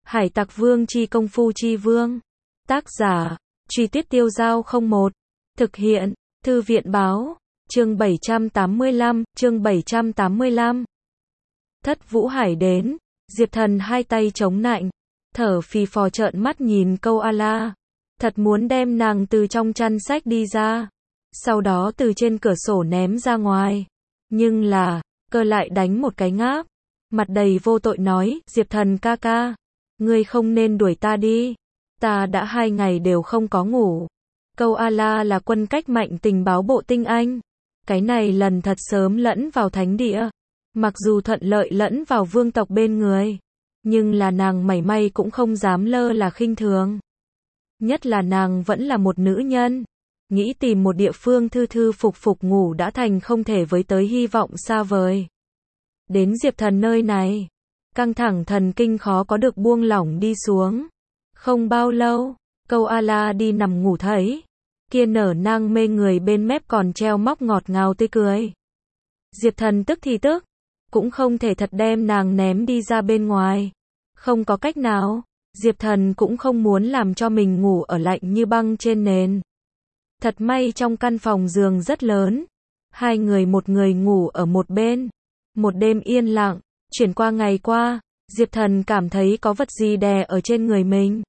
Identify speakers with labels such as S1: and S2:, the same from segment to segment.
S1: Hải Tặc Vương chi công phu chi vương. Tác giả, Truy Tuyết Tiêu Dao 01. Thực hiện, Thư viện báo. Chương 785. Thất Vũ Hải đến. Diệp Thần hai tay chống nạnh, thở phì phò trợn mắt nhìn Câu A-la. Thật muốn đem nàng từ trong chăn xách đi ra, sau đó từ trên cửa sổ ném ra ngoài. Nhưng là, cơ lại đánh một cái ngáp, mặt đầy vô tội nói, Diệp Thần ca ca, ngươi không nên đuổi ta đi. Ta đã 2 ngày đều không có ngủ. Câu A-la là quân cách mạnh tình báo bộ tinh anh. Cái này lần thật sớm lẫn vào thánh địa. Mặc dù thuận lợi lẫn vào vương tộc bên người, nhưng là nàng mảy may cũng không dám lơ là khinh thường. Nhất là nàng vẫn là một nữ nhân. Nghĩ tìm một địa phương thư thư phục phục ngủ đã thành không thể với tới hy vọng xa vời. Đến Diệp Thần nơi này, căng thẳng thần kinh khó có được buông lỏng đi xuống. Không bao lâu, Câu A-la đi nằm ngủ thấy kia nở nang mê người bên mép còn treo móc ngọt ngào tươi cười. Diệp Thần tức thì tức, cũng không thể thật đem nàng ném đi ra bên ngoài. Không có cách nào, Diệp Thần cũng không muốn làm cho mình ngủ ở lạnh như băng trên nền. Thật may trong căn phòng giường rất lớn, 2 người một người ngủ ở một bên. Một đêm yên lặng, chuyển qua ngày qua, Diệp Thần cảm thấy có vật gì đè ở trên người mình.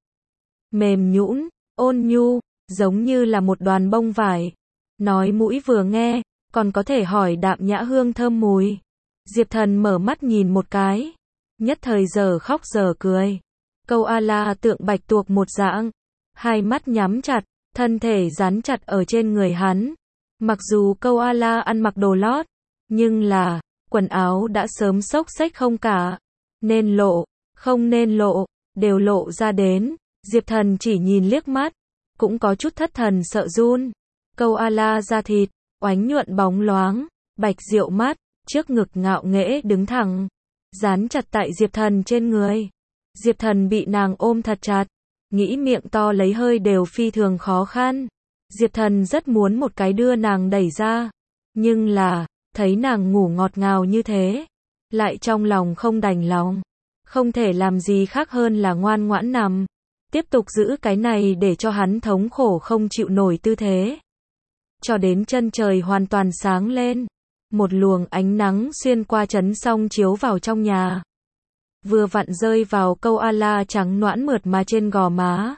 S1: Mềm nhũn, ôn nhu, giống như là một đoàn bông vải. Nói mũi vừa nghe, còn có thể hỏi đạm nhã hương thơm mùi. Diệp Thần mở mắt nhìn một cái, nhất thời giờ khóc giờ cười. Câu A-la tượng bạch tuộc một dạng, hai mắt nhắm chặt, thân thể dán chặt ở trên người hắn. Mặc dù Câu A-la ăn mặc đồ lót, nhưng là, quần áo đã sớm xốc xếch không cả. Nên lộ, không nên lộ, đều lộ ra đến. Diệp Thần chỉ nhìn liếc mắt, cũng có chút thất thần sợ run. Câu A-la da thịt, oánh nhuận bóng loáng, bạch diệu mắt, trước ngực ngạo nghễ đứng thẳng, dán chặt tại Diệp Thần trên người. Diệp Thần bị nàng ôm thật chặt, nghĩ miệng to lấy hơi đều phi thường khó khăn. Diệp Thần rất muốn một cái đưa nàng đẩy ra, nhưng là, thấy nàng ngủ ngọt ngào như thế, lại trong lòng không đành lòng. Không thể làm gì khác hơn là ngoan ngoãn nằm, tiếp tục giữ cái này để cho hắn thống khổ không chịu nổi tư thế. Cho đến chân trời hoàn toàn sáng lên, một luồng ánh nắng xuyên qua chấn song chiếu vào trong nhà. Vừa vặn rơi vào Câu A-la trắng nõn mượt mà trên gò má,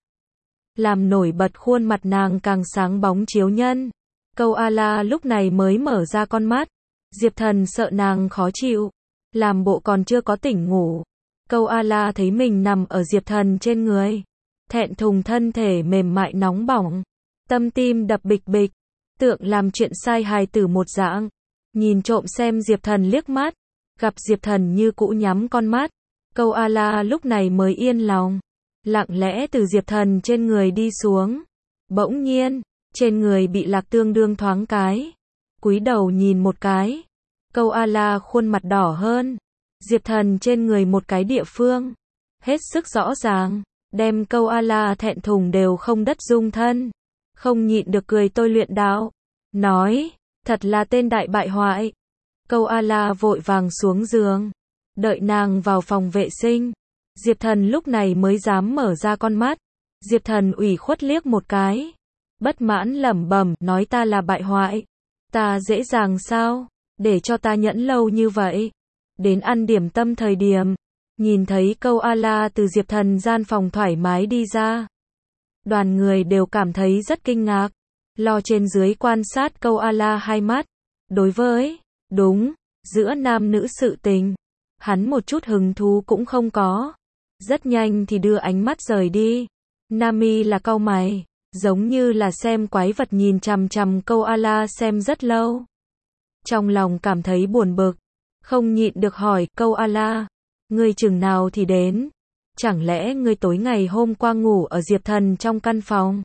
S1: làm nổi bật khuôn mặt nàng càng sáng bóng chiếu nhân. Câu A-la lúc này mới mở ra con mắt. Diệp Thần sợ nàng khó chịu, làm bộ còn chưa có tỉnh ngủ. Câu A-la thấy mình nằm ở Diệp Thần trên người, thẹn thùng thân thể mềm mại nóng bỏng, tâm tim đập bịch bịch, tượng làm chuyện sai hài tử một dạng. Nhìn trộm xem Diệp Thần liếc mắt, gặp Diệp Thần như cũ nhắm con mắt. Câu A-la lúc này mới yên lòng, lặng lẽ từ Diệp Thần trên người đi xuống. Bỗng nhiên, trên người bị lạc tương đương thoáng cái, cúi đầu nhìn một cái. Câu A-la khuôn mặt đỏ hơn. Diệp Thần trên người một cái địa phương, hết sức rõ ràng, đem Câu A-la thẹn thùng đều không đất dung thân. Không nhịn được cười tôi luyện đạo, nói, thật là tên đại bại hoại. Câu A-la vội vàng xuống giường, đợi nàng vào phòng vệ sinh. Diệp Thần lúc này mới dám mở ra con mắt. Diệp Thần ủy khuất liếc một cái, bất mãn lẩm bẩm, nói ta là bại hoại. Ta dễ dàng sao, để cho ta nhẫn lâu như vậy. Đến ăn điểm tâm thời điểm, nhìn thấy Câu A-la từ Diệp Thần gian phòng thoải mái đi ra. Đoàn người đều cảm thấy rất kinh ngạc, lo trên dưới quan sát Câu A-la hai mắt. Đối với, đúng, giữa nam nữ sự tình, hắn một chút hứng thú cũng không có. Rất nhanh thì đưa ánh mắt rời đi. Nami là cau mày, giống như là xem quái vật nhìn chằm chằm Câu A-la xem rất lâu. Trong lòng cảm thấy buồn bực, không nhịn được hỏi, Câu A-la, ngươi chừng nào thì đến? Chẳng lẽ ngươi tối ngày hôm qua ngủ ở Diệp Thần trong căn phòng?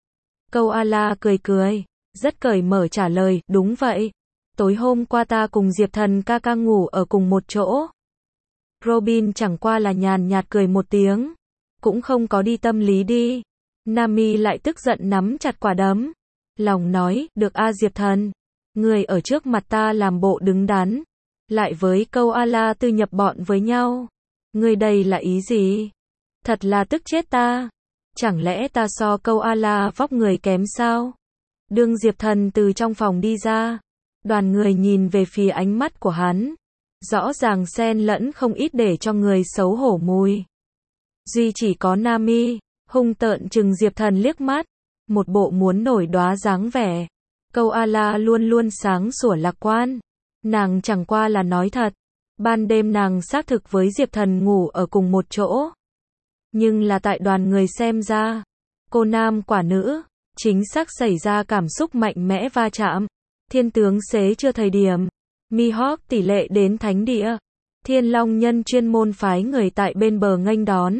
S1: Câu A-la cười cười, rất cởi mở trả lời, đúng vậy. Tối hôm qua ta cùng Diệp Thần ca ca ngủ ở cùng một chỗ. Robin chẳng qua là nhàn nhạt cười một tiếng, cũng không có đi tâm lý đi. Nami lại tức giận nắm chặt quả đấm, lòng nói, được a Diệp Thần, người ở trước mặt ta làm bộ đứng đắn, lại với Câu A-la tư nhập bọn với nhau. Người đây là ý gì? Thật là tức chết ta. Chẳng lẽ ta so câu A-la vóc người kém sao? Đương Diệp Thần từ trong phòng đi ra, đoàn người nhìn về phía ánh mắt của hắn, rõ ràng xen lẫn không ít để cho người xấu hổ mùi. Duy chỉ có Nami, hung tợn chừng Diệp Thần liếc mắt, một bộ muốn nổi đóa dáng vẻ. Câu A-la luôn luôn sáng sủa lạc quan, nàng chẳng qua là nói thật. Ban đêm nàng xác thực với Diệp Thần ngủ ở cùng một chỗ. Nhưng là tại đoàn người xem ra, cô nam quả nữ, chính xác xảy ra cảm xúc mạnh mẽ va chạm. Thiên tướng xế chưa thời điểm, Mihawk tỷ lệ đến thánh địa. Thiên Long Nhân chuyên môn phái người tại bên bờ nghênh đón.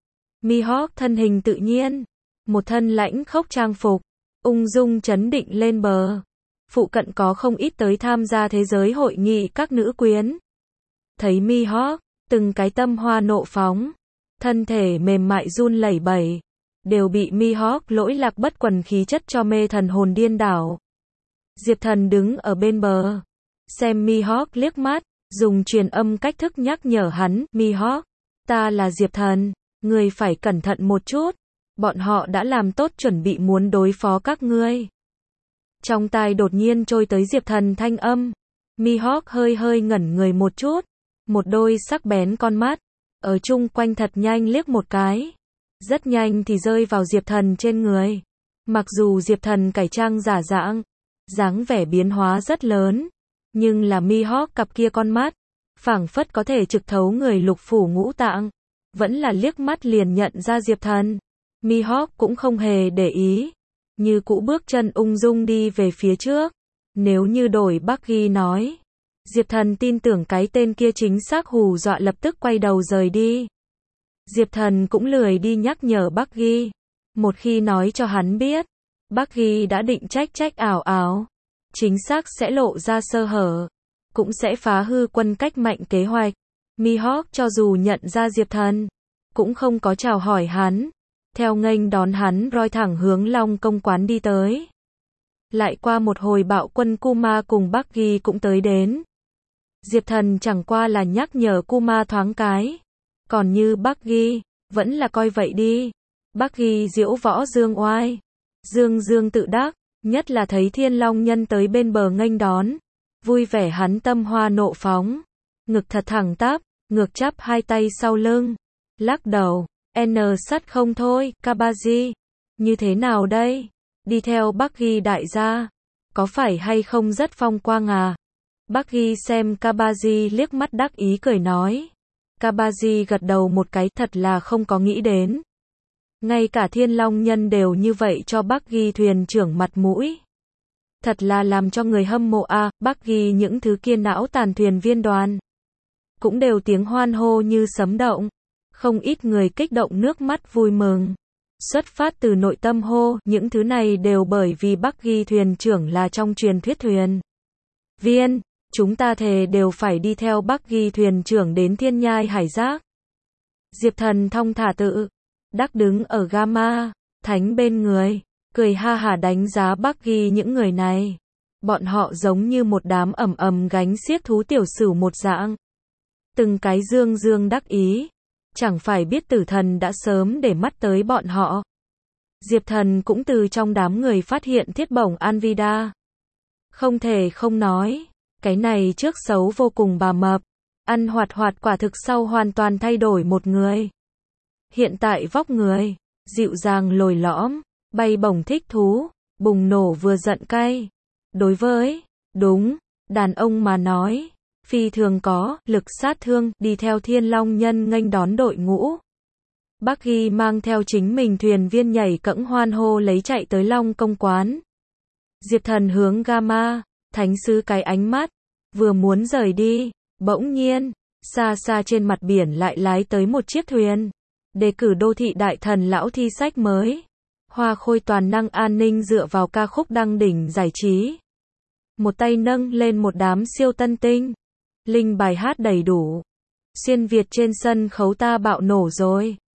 S1: Mihawk thân hình tự nhiên, một thân lãnh khốc trang phục, ung dung chấn định lên bờ. Phụ cận có không ít tới tham gia thế giới hội nghị các nữ quyến. Thấy Mihawk, từng cái tâm hoa nộ phóng, thân thể mềm mại run lẩy bẩy, đều bị Mihawk lỗi lạc bất quần khí chất cho mê thần hồn điên đảo. Diệp Thần đứng ở bên bờ, xem Mihawk liếc mắt, dùng truyền âm cách thức nhắc nhở hắn, Mihawk, ta là Diệp Thần, ngươi phải cẩn thận một chút, bọn họ đã làm tốt chuẩn bị muốn đối phó các ngươi. Trong tai đột nhiên trôi tới Diệp Thần thanh âm, Mihawk hơi hơi ngẩn người một chút, một đôi sắc bén con mắt, ở chung quanh thật nhanh liếc một cái, rất nhanh thì rơi vào Diệp Thần trên người. Mặc dù Diệp Thần cải trang giả dạng, dáng vẻ biến hóa rất lớn, nhưng là Mihawk cặp kia con mắt, phảng phất có thể trực thấu người lục phủ ngũ tạng, vẫn là liếc mắt liền nhận ra Diệp Thần. Mihawk cũng không hề để ý, như cũ bước chân ung dung đi về phía trước. Nếu như đổi Bucky nói, Diệp Thần tin tưởng cái tên kia chính xác hù dọa lập tức quay đầu rời đi. Diệp Thần cũng lười đi nhắc nhở Bucky, một khi nói cho hắn biết, Bucky đã định trách ảo ảo, chính xác sẽ lộ ra sơ hở, cũng sẽ phá hư quân cách mạnh kế hoạch. Mihawk cho dù nhận ra Diệp Thần, cũng không có chào hỏi hắn, theo nghênh đón hắn roi thẳng hướng Long Công quán đi tới. Lại qua một hồi bạo quân Kuma cùng Bucky cũng tới đến. Diệp Thần chẳng qua là nhắc nhở Kuma thoáng cái, còn như Bucky, vẫn là coi vậy đi. Bucky diễu võ dương oai, dương tự đắc, nhất là thấy Thiên Long Nhân tới bên bờ nghênh đón, vui vẻ hắn tâm hoa nộ phóng, ngực thật thẳng tắp, ngược chắp hai tay sau lưng, lắc đầu, sắt không thôi, Kabaji, như thế nào đây? Đi theo Bucky đại gia, có phải hay không rất phong quang à? Bucky xem Kabaji liếc mắt đắc ý cười nói. Kabaji gật đầu một cái, thật là không có nghĩ đến. Ngay cả Thiên Long Nhân đều như vậy cho Bucky thuyền trưởng mặt mũi. Thật là làm cho người hâm mộ à. Bucky những thứ kia não tàn thuyền viên đoàn cũng đều tiếng hoan hô như sấm động. Không ít người kích động nước mắt vui mừng. Xuất phát từ nội tâm hô, những thứ này đều bởi vì Bucky thuyền trưởng là trong truyền thuyết thuyền viên. Chúng ta thề đều phải đi theo Bucky thuyền trưởng đến thiên nhai hải giác. Diệp Thần thong thả tự đắc đứng ở Gamma Thánh bên người, cười ha hả đánh giá Bucky những người này. Bọn họ giống như một đám gánh xiếc thú tiểu sửu một dạng. Từng cái dương đắc ý, chẳng phải biết Tử Thần đã sớm để mắt tới bọn họ. Diệp Thần cũng từ trong đám người phát hiện thiết bổng Anvida. Không thể không nói, cái này trước xấu vô cùng bà mập, ăn hoạt quả thực sau hoàn toàn thay đổi một người. Hiện tại vóc người, dịu dàng lồi lõm, bay bổng thích thú, bùng nổ vừa giận cay. Đối với, đúng, đàn ông mà nói, phi thường có lực sát thương, đi theo Thiên Long Nhân nghênh đón đội ngũ. Bucky mang theo chính mình thuyền viên nhảy cẫng hoan hô lấy chạy tới Long Công quán. Diệp Thần hướng Gamma Thánh sứ cái ánh mắt, vừa muốn rời đi, bỗng nhiên, xa trên mặt biển lại lái tới một chiếc thuyền. Đề cử đô thị đại thần lão thi sách mới. Hoa khôi toàn năng an ninh dựa vào ca khúc đăng đỉnh giải trí. Một tay nâng lên một đám siêu tân tinh. Linh bài hát đầy đủ. Xuyên Việt trên sân khấu ta bạo nổ rồi.